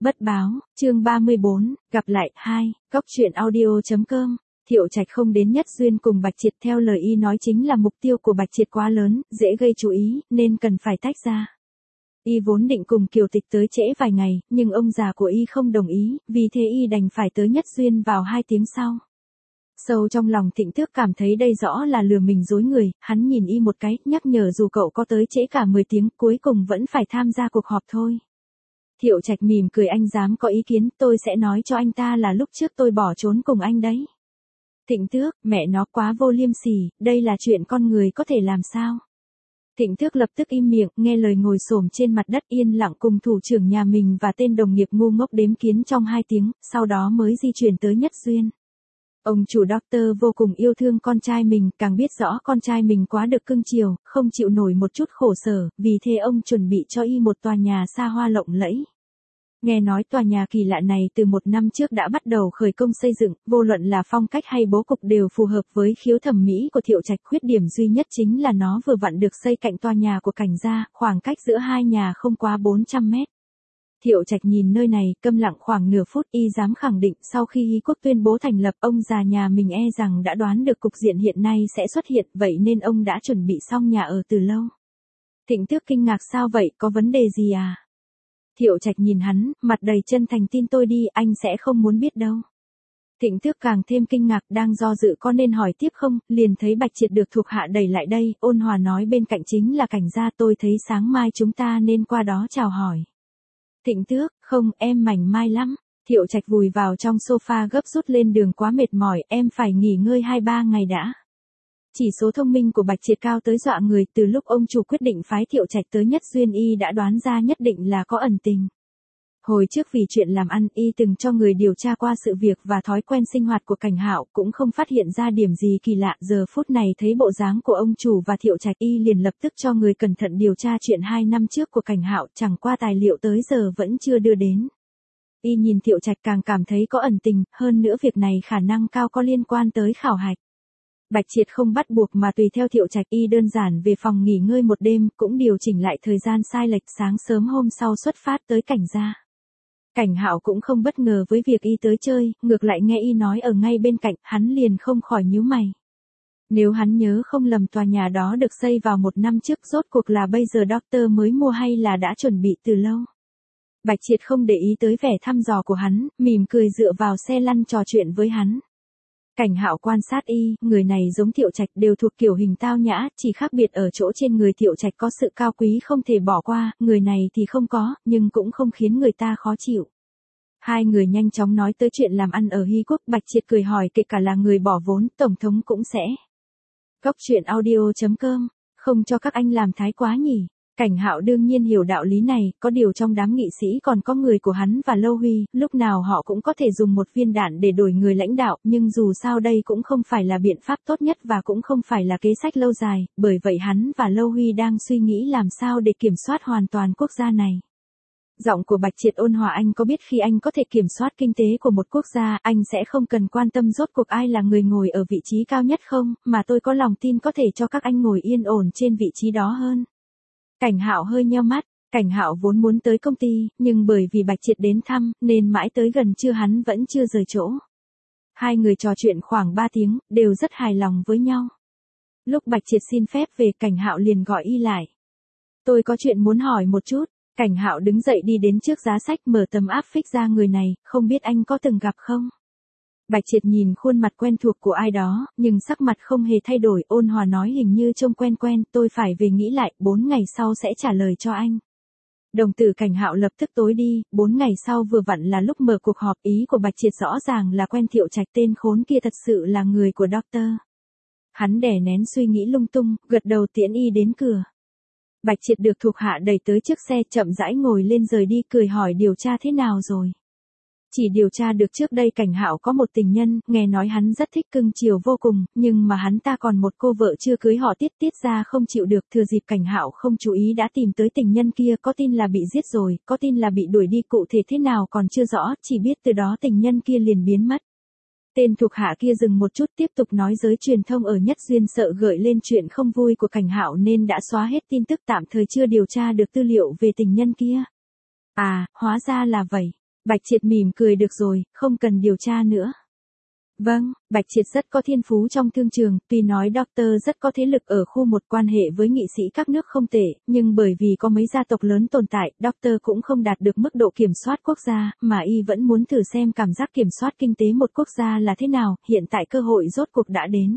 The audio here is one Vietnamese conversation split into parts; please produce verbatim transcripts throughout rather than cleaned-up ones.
Bất báo, chương ba mươi bốn, gặp lại, hai, góc truyện audio.com. Thiệu Trạch không đến Nhất Duyên cùng Bạch Triệt, theo lời y nói chính là mục tiêu của Bạch Triệt quá lớn, dễ gây chú ý, nên cần phải tách ra. Y vốn định cùng Kiều Tịch tới trễ vài ngày, nhưng ông già của y không đồng ý, vì thế y đành phải tới Nhất Duyên vào hai tiếng sau. Sâu trong lòng Thịnh Tước cảm thấy đây rõ là lừa mình dối người, hắn nhìn y một cái, nhắc nhở dù cậu có tới trễ cả mười tiếng, cuối cùng vẫn phải tham gia cuộc họp thôi. Thiệu Trạch mỉm cười, anh dám có ý kiến, tôi sẽ nói cho anh ta là lúc trước tôi bỏ trốn cùng anh đấy. Thịnh Tước, mẹ nó quá vô liêm sỉ, đây là chuyện con người có thể làm sao? Thịnh Tước lập tức im miệng, nghe lời ngồi xổm trên mặt đất yên lặng cùng thủ trưởng nhà mình và tên đồng nghiệp ngu ngốc đếm kiến trong hai tiếng, sau đó mới di chuyển tới Nhất Duyên. Ông chủ Doctor vô cùng yêu thương con trai mình, càng biết rõ con trai mình quá được cưng chiều, không chịu nổi một chút khổ sở, vì thế ông chuẩn bị cho y một tòa nhà xa hoa lộng lẫy. Nghe nói tòa nhà kỳ lạ này từ một năm trước đã bắt đầu khởi công xây dựng, vô luận là phong cách hay bố cục đều phù hợp với khiếu thẩm mỹ của Thiệu Trạch, khuyết điểm duy nhất chính là nó vừa vặn được xây cạnh tòa nhà của Cảnh gia, khoảng cách giữa hai nhà không quá bốn trăm mét. Thiệu Trạch nhìn nơi này, câm lặng khoảng nửa phút, y dám khẳng định sau khi Hy Quốc tuyên bố thành lập, ông già nhà mình e rằng đã đoán được cục diện hiện nay sẽ xuất hiện, vậy nên ông đã chuẩn bị xong nhà ở từ lâu. Thịnh Tước kinh ngạc, sao vậy, có vấn đề gì à? Thiệu Trạch nhìn hắn, mặt đầy chân thành, tin tôi đi, anh sẽ không muốn biết đâu. Thịnh Tước càng thêm kinh ngạc, đang do dự có nên hỏi tiếp không, liền thấy Bạch Triệt được thuộc hạ đẩy lại đây, ôn hòa nói bên cạnh chính là Cảnh gia, tôi thấy sáng mai chúng ta nên qua đó chào hỏi. Thịnh Tước, không, em mảnh mai lắm. Thiệu Trạch vùi vào trong sofa gấp rút, lên đường quá mệt mỏi, em phải nghỉ ngơi hai ba ngày đã. Chỉ số thông minh của Bạch Triệt cao tới dọa người, từ lúc ông chủ quyết định phái Thiệu Trạch tới Nhất Duyên y đã đoán ra nhất định là có ẩn tình. Hồi trước vì chuyện làm ăn y từng cho người điều tra qua sự việc và thói quen sinh hoạt của Cảnh Hạo, cũng không phát hiện ra điểm gì kỳ lạ, giờ phút này thấy bộ dáng của ông chủ và Thiệu Trạch y liền lập tức cho người cẩn thận điều tra chuyện hai năm trước của Cảnh Hạo, chẳng qua tài liệu tới giờ vẫn chưa đưa đến. Y nhìn Thiệu Trạch càng cảm thấy có ẩn tình, hơn nữa việc này khả năng cao có liên quan tới khảo hạch. Bạch Triệt không bắt buộc mà tùy theo Thiệu Trạch, y đơn giản về phòng nghỉ ngơi một đêm, cũng điều chỉnh lại thời gian sai lệch, sáng sớm hôm sau xuất phát tới Cảnh gia. Cảnh Hạo cũng không bất ngờ với việc y tới chơi, ngược lại nghe y nói ở ngay bên cạnh, hắn liền không khỏi nhíu mày. Nếu hắn nhớ không lầm, tòa nhà đó được xây vào một năm trước, rốt cuộc là bây giờ Doctor mới mua hay là đã chuẩn bị từ lâu. Bạch Triệt không để ý tới vẻ thăm dò của hắn, mỉm cười dựa vào xe lăn trò chuyện với hắn. Cảnh Hạo quan sát y, người này giống Thiệu Trạch, đều thuộc kiểu hình tao nhã, chỉ khác biệt ở chỗ trên người Thiệu Trạch có sự cao quý không thể bỏ qua, người này thì không có, nhưng cũng không khiến người ta khó chịu. Hai người nhanh chóng nói tới chuyện làm ăn ở Hy Quốc, Bạch Triệt cười hỏi, kể cả là người bỏ vốn, Tổng thống cũng sẽ. Góc truyện audio.com, không cho các anh làm thái quá nhỉ. Cảnh Hạo đương nhiên hiểu đạo lý này, có điều trong đám nghị sĩ còn có người của hắn và Lâu Huy, lúc nào họ cũng có thể dùng một viên đạn để đổi người lãnh đạo, nhưng dù sao đây cũng không phải là biện pháp tốt nhất và cũng không phải là kế sách lâu dài, bởi vậy hắn và Lâu Huy đang suy nghĩ làm sao để kiểm soát hoàn toàn quốc gia này. Giọng của Bạch Triệt ôn hòa, anh có biết khi anh có thể kiểm soát kinh tế của một quốc gia, anh sẽ không cần quan tâm rốt cuộc ai là người ngồi ở vị trí cao nhất không, mà tôi có lòng tin có thể cho các anh ngồi yên ổn trên vị trí đó hơn. Cảnh Hạo hơi nheo mắt, Cảnh Hạo vốn muốn tới công ty, nhưng bởi vì Bạch Triệt đến thăm, nên mãi tới gần trưa hắn vẫn chưa rời chỗ. Hai người trò chuyện khoảng ba tiếng, đều rất hài lòng với nhau. Lúc Bạch Triệt xin phép về, Cảnh Hạo liền gọi y lại. Tôi có chuyện muốn hỏi một chút. Cảnh Hạo đứng dậy đi đến trước giá sách, mở tấm áp phích ra, người này, không biết anh có từng gặp không? Bạch Triệt nhìn khuôn mặt quen thuộc của ai đó, nhưng sắc mặt không hề thay đổi, ôn hòa nói, hình như trông quen quen, tôi phải về nghĩ lại, bốn ngày sau sẽ trả lời cho anh. Đồng tử Cảnh Hạo lập tức tối đi, bốn ngày sau vừa vặn là lúc mở cuộc họp, ý của Bạch Triệt rõ ràng là quen Thiệu Trạch, tên khốn kia thật sự là người của Doctor. Hắn đè nén suy nghĩ lung tung, gật đầu tiễn y đến cửa. Bạch Triệt được thuộc hạ đẩy tới chiếc xe, chậm rãi ngồi lên rời đi, cười hỏi, điều tra thế nào rồi? Chỉ điều tra được trước đây Cảnh Hạo có một tình nhân, nghe nói hắn rất thích cưng chiều vô cùng, nhưng mà hắn ta còn một cô vợ chưa cưới, họ tiết tiết ra không chịu được, thừa dịp Cảnh Hạo không chú ý đã tìm tới tình nhân kia, có tin là bị giết rồi, có tin là bị đuổi đi, cụ thể thế nào còn chưa rõ, chỉ biết từ đó tình nhân kia liền biến mất. Tên thuộc hạ kia dừng một chút, tiếp tục nói, giới truyền thông ở Nhất Duyên sợ gợi lên chuyện không vui của Cảnh Hạo nên đã xóa hết tin tức, tạm thời chưa điều tra được tư liệu về tình nhân kia. À, hóa ra là vậy. Bạch Triệt mỉm cười được rồi, không cần điều tra nữa. Vâng, Bạch Triệt rất có thiên phú trong thương trường, tuy nói Doctor rất có thế lực ở khu một quan hệ với nghị sĩ các nước không tệ, nhưng bởi vì có mấy gia tộc lớn tồn tại, Doctor cũng không đạt được mức độ kiểm soát quốc gia, mà y vẫn muốn thử xem cảm giác kiểm soát kinh tế một quốc gia là thế nào, hiện tại cơ hội rốt cuộc đã đến.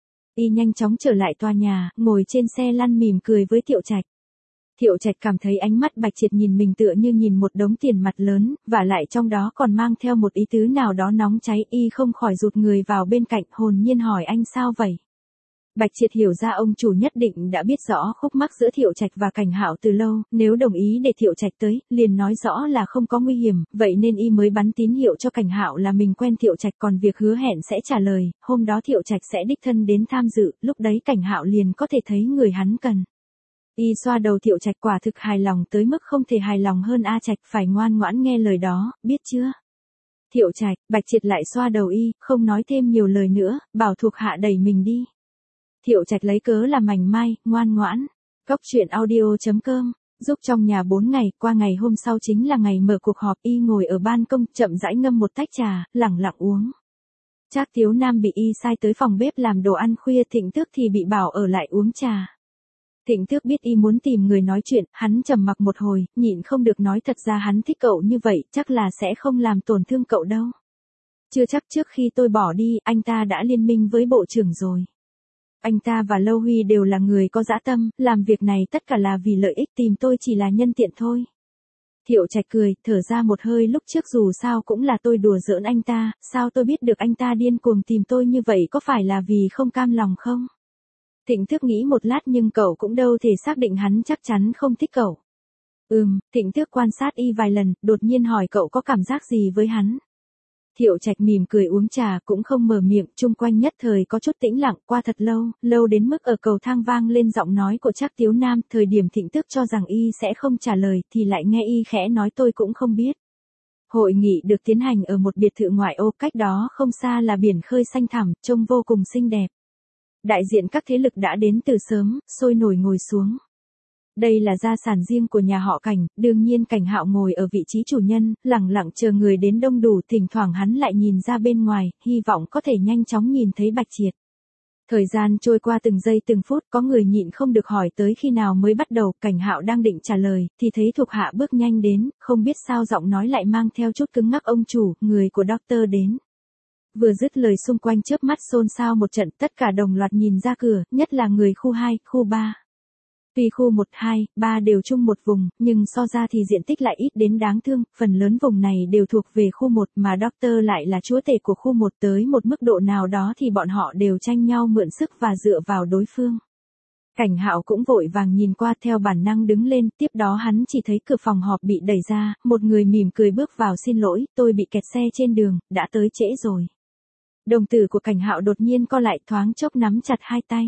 Y nhanh chóng trở lại tòa nhà, ngồi trên xe lăn mỉm cười với Thiệu Trạch. Thiệu Trạch cảm thấy ánh mắt Bạch Triệt nhìn mình tựa như nhìn một đống tiền mặt lớn, và lại trong đó còn mang theo một ý tứ nào đó nóng cháy, y không khỏi rụt người vào bên cạnh, hồn nhiên hỏi anh sao vậy. Bạch Triệt hiểu ra ông chủ nhất định đã biết rõ khúc mắc giữa Thiệu Trạch và Cảnh Hạo từ lâu, nếu đồng ý để Thiệu Trạch tới, liền nói rõ là không có nguy hiểm, vậy nên y mới bắn tín hiệu cho Cảnh Hạo là mình quen Thiệu Trạch, còn việc hứa hẹn sẽ trả lời, hôm đó Thiệu Trạch sẽ đích thân đến tham dự, lúc đấy Cảnh Hạo liền có thể thấy người hắn cần. Y xoa đầu Thiệu Trạch, quả thực hài lòng tới mức không thể hài lòng hơn. A Trạch, phải ngoan ngoãn nghe lời đó, biết chưa? Thiệu Trạch. Bạch Triệt lại xoa đầu y, không nói thêm nhiều lời nữa, bảo thuộc hạ đẩy mình đi. Thiệu Trạch lấy cớ là mảnh mai, ngoan ngoãn. Cốc truyện audio chấm com, giúp trong nhà bốn ngày, qua ngày hôm sau chính là ngày mở cuộc họp, y ngồi ở ban công, chậm rãi ngâm một tách trà, lẳng lặng uống. Trác Thiếu Nam bị y sai tới phòng bếp làm đồ ăn khuya, Thịnh Tước thì bị bảo ở lại uống trà. Thịnh Tước biết y muốn tìm người nói chuyện, hắn trầm mặc một hồi, nhịn không được nói thật ra hắn thích cậu như vậy, chắc là sẽ không làm tổn thương cậu đâu. Chưa chắc, trước khi tôi bỏ đi, anh ta đã liên minh với bộ trưởng rồi. Anh ta và Lâu Huy đều là người có dã tâm, làm việc này tất cả là vì lợi ích, tìm tôi chỉ là nhân tiện thôi. Thiệu Trạch cười, thở ra một hơi, lúc trước dù sao cũng là tôi đùa giỡn anh ta, sao tôi biết được anh ta điên cuồng tìm tôi như vậy, có phải là vì không cam lòng không? Thịnh Tước nghĩ một lát, nhưng cậu cũng đâu thể xác định hắn chắc chắn không thích cậu. Ừm, Thịnh Tước quan sát y vài lần, đột nhiên hỏi cậu có cảm giác gì với hắn. Thiệu Trạch mỉm cười uống trà, cũng không mở miệng, chung quanh nhất thời có chút tĩnh lặng, qua thật lâu, lâu đến mức ở cầu thang vang lên giọng nói của Trác Tiếu Nam, thời điểm Thịnh Tước cho rằng y sẽ không trả lời, thì lại nghe y khẽ nói tôi cũng không biết. Hội nghị được tiến hành ở một biệt thự ngoại ô, cách đó không xa là biển khơi xanh thẳm, trông vô cùng xinh đẹp. Đại diện các thế lực đã đến từ sớm, sôi nổi ngồi xuống. Đây là gia sản riêng của nhà họ Cảnh, đương nhiên Cảnh Hạo ngồi ở vị trí chủ nhân, lẳng lặng chờ người đến đông đủ, thỉnh thoảng hắn lại nhìn ra bên ngoài, hy vọng có thể nhanh chóng nhìn thấy Bạch Triệt. Thời gian trôi qua từng giây từng phút, có người nhịn không được hỏi tới khi nào mới bắt đầu, Cảnh Hạo đang định trả lời, thì thấy thuộc hạ bước nhanh đến, không biết sao giọng nói lại mang theo chút cứng ngắc, ông chủ, người của Doctor đến. Vừa dứt lời xung quanh chớp mắt xôn xao một trận, tất cả đồng loạt nhìn ra cửa, nhất là người khu hai, khu ba. Tuy khu một, hai, ba đều chung một vùng, nhưng so ra thì diện tích lại ít đến đáng thương, phần lớn vùng này đều thuộc về khu một, mà Doctor lại là chúa tể của khu một, tới một mức độ nào đó thì bọn họ đều tranh nhau mượn sức và dựa vào đối phương. Cảnh Hạo cũng vội vàng nhìn qua, theo bản năng đứng lên, tiếp đó hắn chỉ thấy cửa phòng họp bị đẩy ra, một người mỉm cười bước vào, xin lỗi, tôi bị kẹt xe trên đường, đã tới trễ rồi. Đồng tử của Cảnh Hạo đột nhiên co lại, thoáng chốc nắm chặt hai tay.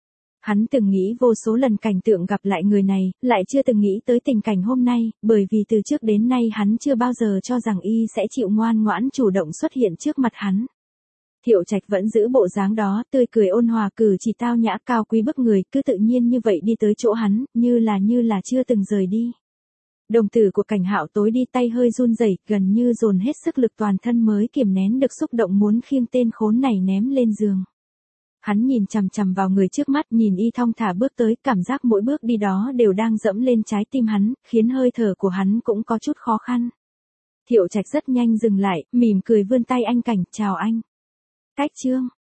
Hắn từng nghĩ vô số lần cảnh tượng gặp lại người này, lại chưa từng nghĩ tới tình cảnh hôm nay, bởi vì từ trước đến nay hắn chưa bao giờ cho rằng y sẽ chịu ngoan ngoãn chủ động xuất hiện trước mặt hắn. Thiệu Trạch vẫn giữ bộ dáng đó, tươi cười ôn hòa, cử chỉ tao nhã, cao quý bức người, cứ tự nhiên như vậy đi tới chỗ hắn, như là như là chưa từng rời đi. Đồng tử của Cảnh Hạo tối đi, tay hơi run rẩy, gần như dồn hết sức lực toàn thân mới kiềm nén được xúc động muốn khiêng tên khốn này ném lên giường. Hắn nhìn chằm chằm vào người trước mắt, nhìn y thong thả bước tới, cảm giác mỗi bước đi đó đều đang dẫm lên trái tim hắn, khiến hơi thở của hắn cũng có chút khó khăn. Thiệu Trạch rất nhanh dừng lại, mỉm cười vươn tay, anh Cảnh, chào anh. Cách chương